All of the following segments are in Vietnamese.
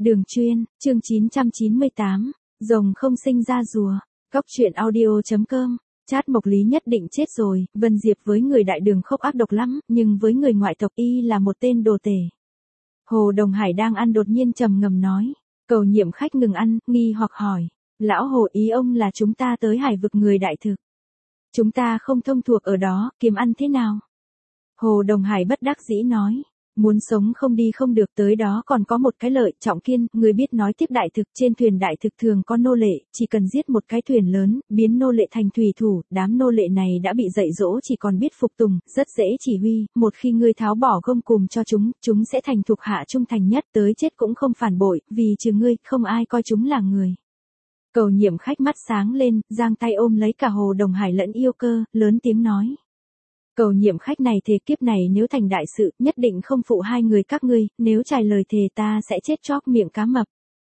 Đường Chuyên, chương 998, rồng không sinh ra rùa. Cóc truyện audio.com. Trát Mộc Lý nhất định chết rồi, Vân Diệp với người đại đường khốc ác độc lắm, nhưng với người ngoại tộc y là một tên đồ tể. Hồ Đồng Hải đang ăn đột nhiên trầm ngâm nói. Cầu Nhiệm Khách ngừng ăn, nghi hoặc hỏi. Lão Hồ, ý ông là chúng ta tới hải vực người đại thực. Chúng ta không thông thuộc ở đó, kiếm ăn thế nào? Hồ Đồng Hải bất đắc dĩ nói. Muốn sống không đi không được, tới đó còn có một cái lợi, Trọng Kiên, người biết nói tiếp đại thực, trên thuyền đại thực thường có nô lệ, chỉ cần giết một cái thuyền lớn, biến nô lệ thành thủy thủ, đám nô lệ này đã bị dạy dỗ chỉ còn biết phục tùng, rất dễ chỉ huy, một khi ngươi tháo bỏ gông cùm cho chúng sẽ thành thuộc hạ trung thành nhất, tới chết cũng không phản bội, vì trừ ngươi, không ai coi chúng là người. Cầu Nhiệm Khách mắt sáng lên, giang tay ôm lấy cả Hồ Đồng Hải lẫn Yêu Cơ, lớn tiếng nói. Cầu Nhiệm Khách này thề kiếp này nếu thành đại sự, nhất định không phụ hai người các ngươi, nếu trái lời thề ta sẽ chết chóc miệng cá mập.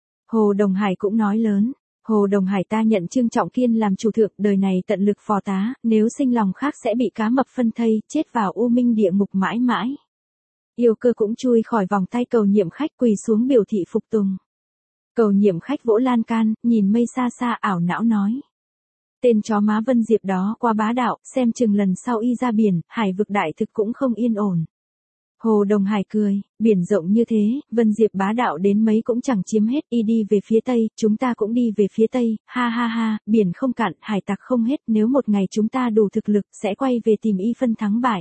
Hồ Đồng Hải cũng nói lớn, Hồ Đồng Hải ta nhận Trương Trọng Kiên làm chủ thượng, đời này tận lực phò tá, nếu sinh lòng khác sẽ bị cá mập phân thây, chết vào u minh địa ngục mãi mãi. Yêu Cơ cũng chui khỏi vòng tay Cầu Nhiệm Khách quỳ xuống biểu thị phục tùng. Cầu Nhiệm Khách vỗ lan can, nhìn mây xa xa ảo não nói. Tên chó má Vân Diệp đó quá bá đạo, xem chừng lần sau y ra biển, hải vực đại thực cũng không yên ổn. Hồ Đồng Hải cười, biển rộng như thế, Vân Diệp bá đạo đến mấy cũng chẳng chiếm hết, y đi về phía tây, chúng ta cũng đi về phía tây, ha ha ha, biển không cạn, hải tặc không hết, nếu một ngày chúng ta đủ thực lực, sẽ quay về tìm y phân thắng bại.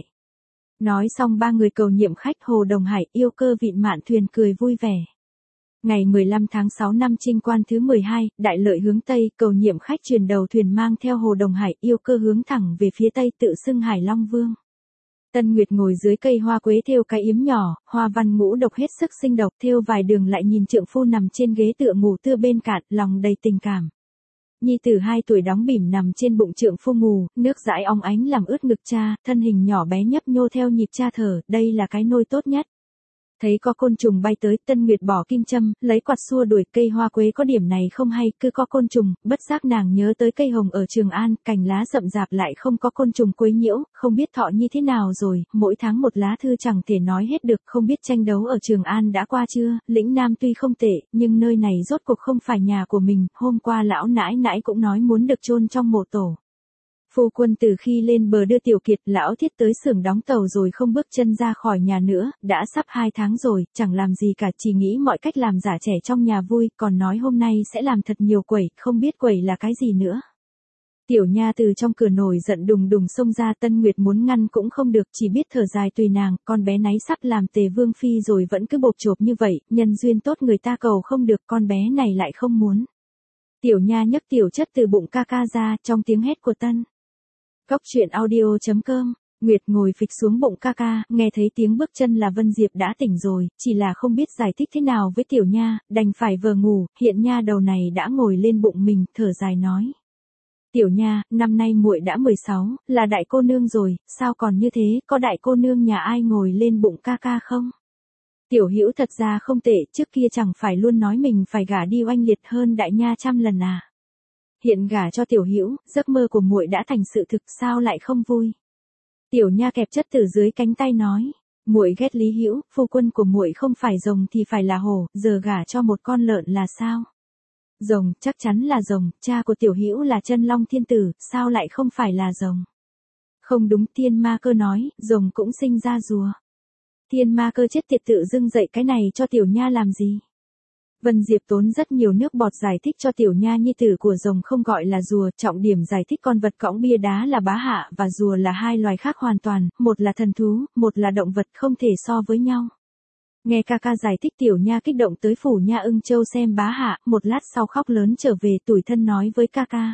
Nói xong ba người Cầu Nhiệm Khách, Hồ Đồng Hải, Yêu Cơ vịn mạn thuyền cười vui vẻ. Ngày 15 tháng 6 năm Trinh Quan thứ 12, đại lợi hướng Tây, Cầu Nhiệm Khách chuyển đầu thuyền mang theo Hồ Đồng Hải, Yêu Cơ hướng thẳng về phía Tây tự xưng Hải Long Vương. Tân Nguyệt ngồi dưới cây hoa quế thêu cái yếm nhỏ, hoa văn ngũ độc hết sức sinh độc, thêu vài đường lại nhìn trượng phu nằm trên ghế tựa ngủ tưa bên cạnh, lòng đầy tình cảm. Nhi tử 2 tuổi đóng bỉm nằm trên bụng trượng phu ngủ, nước dãi óng ánh làm ướt ngực cha, thân hình nhỏ bé nhấp nhô theo nhịp cha thở, đây là cái nôi tốt nhất. Thấy có côn trùng bay tới, Tân Nguyệt bỏ kim châm, lấy quạt xua đuổi, cây hoa quế có điểm này không hay, cứ có côn trùng, bất giác nàng nhớ tới cây hồng ở Trường An, cành lá rậm rạp lại không có côn trùng quấy nhiễu, không biết thọ như thế nào rồi, mỗi tháng một lá thư chẳng thể nói hết được, không biết tranh đấu ở Trường An đã qua chưa, lĩnh Nam tuy không tệ, nhưng nơi này rốt cuộc không phải nhà của mình, hôm qua lão nãi nãi cũng nói muốn được chôn trong mộ tổ. Phu quân từ khi lên bờ đưa Tiểu Kiệt, lão Thiết tới xưởng đóng tàu rồi không bước chân ra khỏi nhà nữa, đã sắp 2 tháng rồi, chẳng làm gì cả, chỉ nghĩ mọi cách làm giả trẻ trong nhà vui, còn nói hôm nay sẽ làm thật nhiều quẩy, không biết quẩy là cái gì nữa. Tiểu Nha từ trong cửa nổi giận đùng đùng xông ra, Tân Nguyệt muốn ngăn cũng không được, chỉ biết thở dài tùy nàng, con bé náy sắp làm Tề Vương phi rồi vẫn cứ bộp chộp như vậy, nhân duyên tốt người ta cầu không được, con bé này lại không muốn. Tiểu Nha nhấc tiểu chất từ bụng ca ca ra, trong tiếng hét của Tân. Cóc truyện audio.com. Nguyệt ngồi phịch xuống bụng ca ca, nghe thấy tiếng bước chân là Vân Diệp đã tỉnh rồi, chỉ là không biết giải thích thế nào với Tiểu Nha, đành phải vờ ngủ, hiện Nha đầu này đã ngồi lên bụng mình, thở dài nói. Tiểu Nha, năm nay muội đã 16, là đại cô nương rồi, sao còn như thế, có đại cô nương nhà ai ngồi lên bụng ca ca không? Tiểu Hữu thật ra không tệ, trước kia chẳng phải luôn nói mình phải gả đi oanh liệt hơn đại nha trăm lần à. Hiện gả cho Tiểu Hữu, giấc mơ của muội đã thành sự thực, sao lại không vui? Tiểu Nha kẹp chất từ dưới cánh tay nói, muội ghét Lý Hữu, phu quân của muội không phải rồng thì phải là hổ, giờ gả cho một con lợn là sao? Rồng, chắc chắn là rồng, cha của Tiểu Hữu là Chân Long Thiên Tử, sao lại không phải là rồng? Không đúng, Thiên Ma Cơ nói, rồng cũng sinh ra rùa. Thiên Ma Cơ chết tiệt tự dưng dậy cái này cho Tiểu Nha làm gì? Vân Diệp tốn rất nhiều nước bọt giải thích cho Tiểu Nha nhi tử của rồng không gọi là rùa, trọng điểm giải thích con vật cõng bia đá là bá hạ và rùa là hai loài khác hoàn toàn, một là thần thú, một là động vật không thể so với nhau. Nghe ca ca giải thích Tiểu Nha kích động tới phủ Nha Ưng Châu xem bá hạ, một lát sau khóc lớn trở về tủi thân nói với ca ca.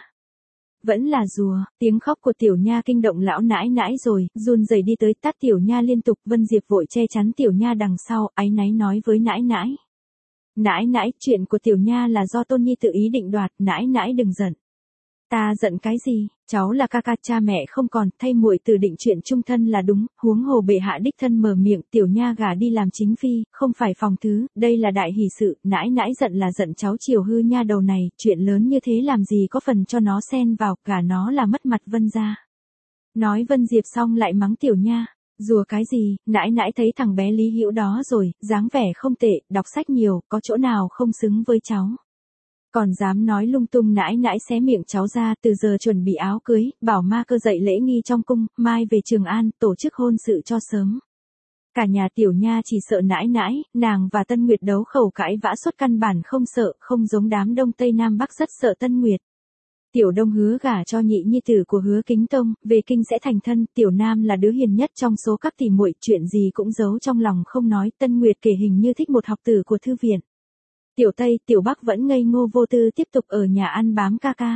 Vẫn là rùa, tiếng khóc của Tiểu Nha kinh động lão nãi nãi rồi, run rẩy đi tới tát Tiểu Nha liên tục, Vân Diệp vội che chắn Tiểu Nha đằng sau, áy náy nói với nãi nãi. Nãi nãi, chuyện của Tiểu Nha là do Tôn Nhi tự ý định đoạt, nãi nãi đừng giận. Ta giận cái gì, cháu là ca ca, cha mẹ không còn, thay muội tự định chuyện chung thân là đúng, huống hồ bệ hạ đích thân mở miệng, Tiểu Nha gả đi làm chính phi, không phải phòng thứ, đây là đại hỷ sự, nãi nãi giận là giận cháu chiều hư nha đầu này, chuyện lớn như thế làm gì có phần cho nó xen vào, gả nó là mất mặt Vân gia. Nói Vân Diệp xong lại mắng Tiểu Nha. Rùa cái gì, nãi nãi thấy thằng bé Lý Hữu đó rồi, dáng vẻ không tệ, đọc sách nhiều, có chỗ nào không xứng với cháu. Còn dám nói lung tung, nãi nãi xé miệng cháu ra, từ giờ chuẩn bị áo cưới, bảo ma cơ dậy lễ nghi trong cung, mai về Trường An, tổ chức hôn sự cho sớm. Cả nhà Tiểu Nha chỉ sợ nãi nãi, nàng và Tân Nguyệt đấu khẩu cãi vã suốt, căn bản không sợ, không giống đám Đông Tây Nam Bắc rất sợ Tân Nguyệt. Tiểu Đông hứa gả cho nhị nhi tử của Hứa Kính Tông, về kinh sẽ thành thân, Tiểu Nam là đứa hiền nhất trong số các tỷ muội, chuyện gì cũng giấu trong lòng không nói, Tân Nguyệt kể hình như thích một học tử của thư viện. Tiểu Tây, Tiểu Bắc vẫn ngây ngô vô tư tiếp tục ở nhà ăn bám ca ca.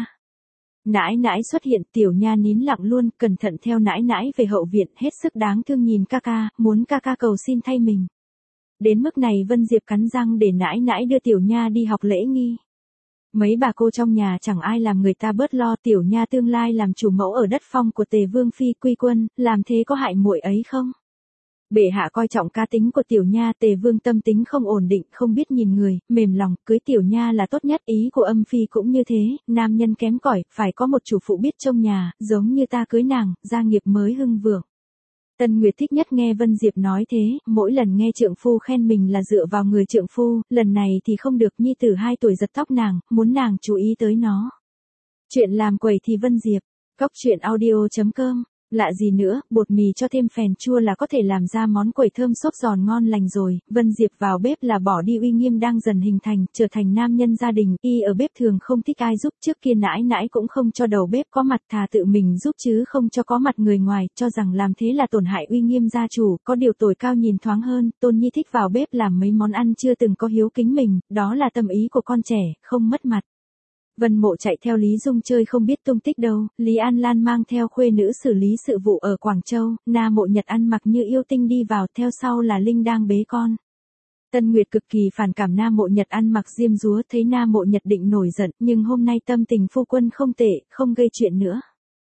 Nãi nãi xuất hiện, Tiểu Nha nín lặng luôn, cẩn thận theo nãi nãi về hậu viện, hết sức đáng thương nhìn ca ca, muốn ca ca cầu xin thay mình. Đến mức này Vân Diệp cắn răng để nãi nãi đưa Tiểu Nha đi học lễ nghi. Mấy bà cô trong nhà chẳng ai làm người ta bớt lo, Tiểu Nha tương lai làm chủ mẫu ở đất phong của Tề Vương phi quy quân, làm thế có hại muội ấy không? Bệ hạ coi trọng cá tính của Tiểu Nha, Tề Vương tâm tính không ổn định, không biết nhìn người, mềm lòng, cưới Tiểu Nha là tốt nhất, ý của âm phi cũng như thế, nam nhân kém cỏi, phải có một chủ phụ biết trông nhà, giống như ta cưới nàng, gia nghiệp mới hưng vượng. Tân Nguyệt thích nhất nghe Vân Diệp nói thế, mỗi lần nghe trượng phu khen mình là dựa vào người trượng phu, lần này thì không được, nhi tử 2 tuổi giật tóc nàng, muốn nàng chú ý tới nó. Chuyện làm quẩy thì Vân Diệp, cóc truyện audio.com. Lạ gì nữa, bột mì cho thêm phèn chua là có thể làm ra món quẩy thơm xốp giòn ngon lành rồi. Vân Diệp vào bếp là bỏ đi uy nghiêm đang dần hình thành, trở thành nam nhân gia đình. Y ở bếp thường không thích ai giúp, trước kia nãi nãi cũng không cho đầu bếp có mặt, thà tự mình giúp chứ không cho có mặt người ngoài, cho rằng làm thế là tổn hại uy nghiêm gia chủ. Có điều tuổi cao nhìn thoáng hơn, Tôn Nhi thích vào bếp làm mấy món ăn chưa từng có, hiếu kính mình, đó là tâm ý của con trẻ, không mất mặt. Vân Mộ chạy theo Lý Dung chơi không biết tung tích đâu, Lý An Lan mang theo khuê nữ xử lý sự vụ ở Quảng Châu, Na Mộ Nhật ăn mặc như yêu tinh đi vào, theo sau là Linh đang bế con. Tân Nguyệt cực kỳ phản cảm Na Mộ Nhật ăn mặc diêm dúa, thấy Na Mộ Nhật định nổi giận, nhưng hôm nay tâm tình phu quân không tệ, không gây chuyện nữa.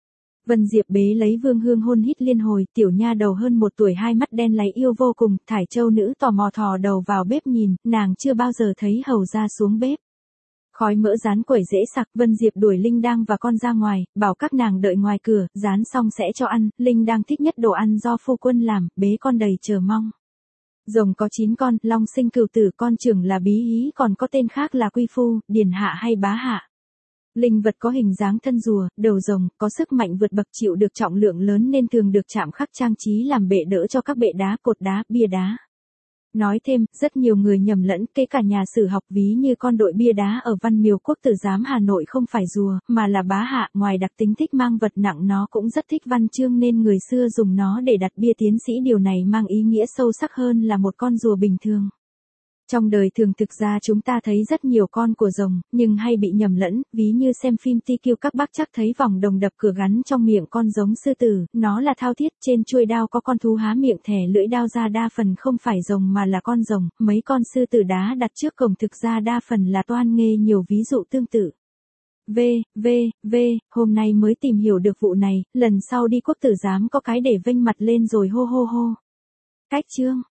Vân Diệp bế lấy Vương Hương hôn hít liên hồi, Tiểu Nha đầu hơn 1 tuổi, 2 mắt đen láy yêu vô cùng, Thải Châu nữ tò mò thò đầu vào bếp nhìn, nàng chưa bao giờ thấy hầu ra xuống bếp. Khói mỡ rán quẩy dễ sặc, Vân Diệp đuổi Linh Đang và con ra ngoài, bảo các nàng đợi ngoài cửa, rán xong sẽ cho ăn, Linh Đang thích nhất đồ ăn do phu quân làm, bế con đầy chờ mong. Rồng có 9 con, long sinh cửu tử, con trưởng là Bí Hí, còn có tên khác là Quy Phu, Điền Hạ hay Bá Hạ. Linh vật có hình dáng thân rùa, đầu rồng, có sức mạnh vượt bậc, chịu được trọng lượng lớn nên thường được chạm khắc trang trí làm bệ đỡ cho các bệ đá, cột đá, bia đá. Nói thêm, rất nhiều người nhầm lẫn, kể cả nhà sử học, ví như con đội bia đá ở Văn Miếu Quốc Tử Giám Hà Nội không phải rùa, mà là Bá Hạ, ngoài đặc tính thích mang vật nặng nó cũng rất thích văn chương nên người xưa dùng nó để đặt bia tiến sĩ, điều này mang ý nghĩa sâu sắc hơn là một con rùa bình thường. Trong đời thường thực ra chúng ta thấy rất nhiều con của rồng, nhưng hay bị nhầm lẫn, ví như xem phim TQ các bác chắc thấy vòng đồng đập cửa gắn trong miệng con giống sư tử, nó là thao thiết, trên chuôi đao có con thú há miệng thè lưỡi đao ra, đa phần không phải rồng mà là con rồng, mấy con sư tử đá đặt trước cổng thực ra đa phần là toan nghê, nhiều ví dụ tương tự. Hôm nay mới tìm hiểu được vụ này, lần sau đi Quốc Tử Giám có cái để vênh mặt lên rồi hô hô hô. Cách chương